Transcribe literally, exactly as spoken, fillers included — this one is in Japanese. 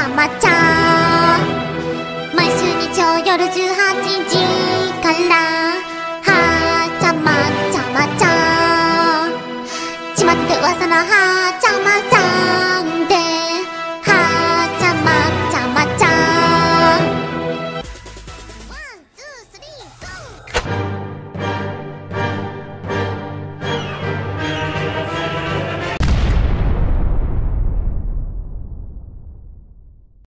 ゃまちゃ。毎週日曜夜じゅうはちじからはちゃまちゃまちゃ。巷で噂のはちゃまさん。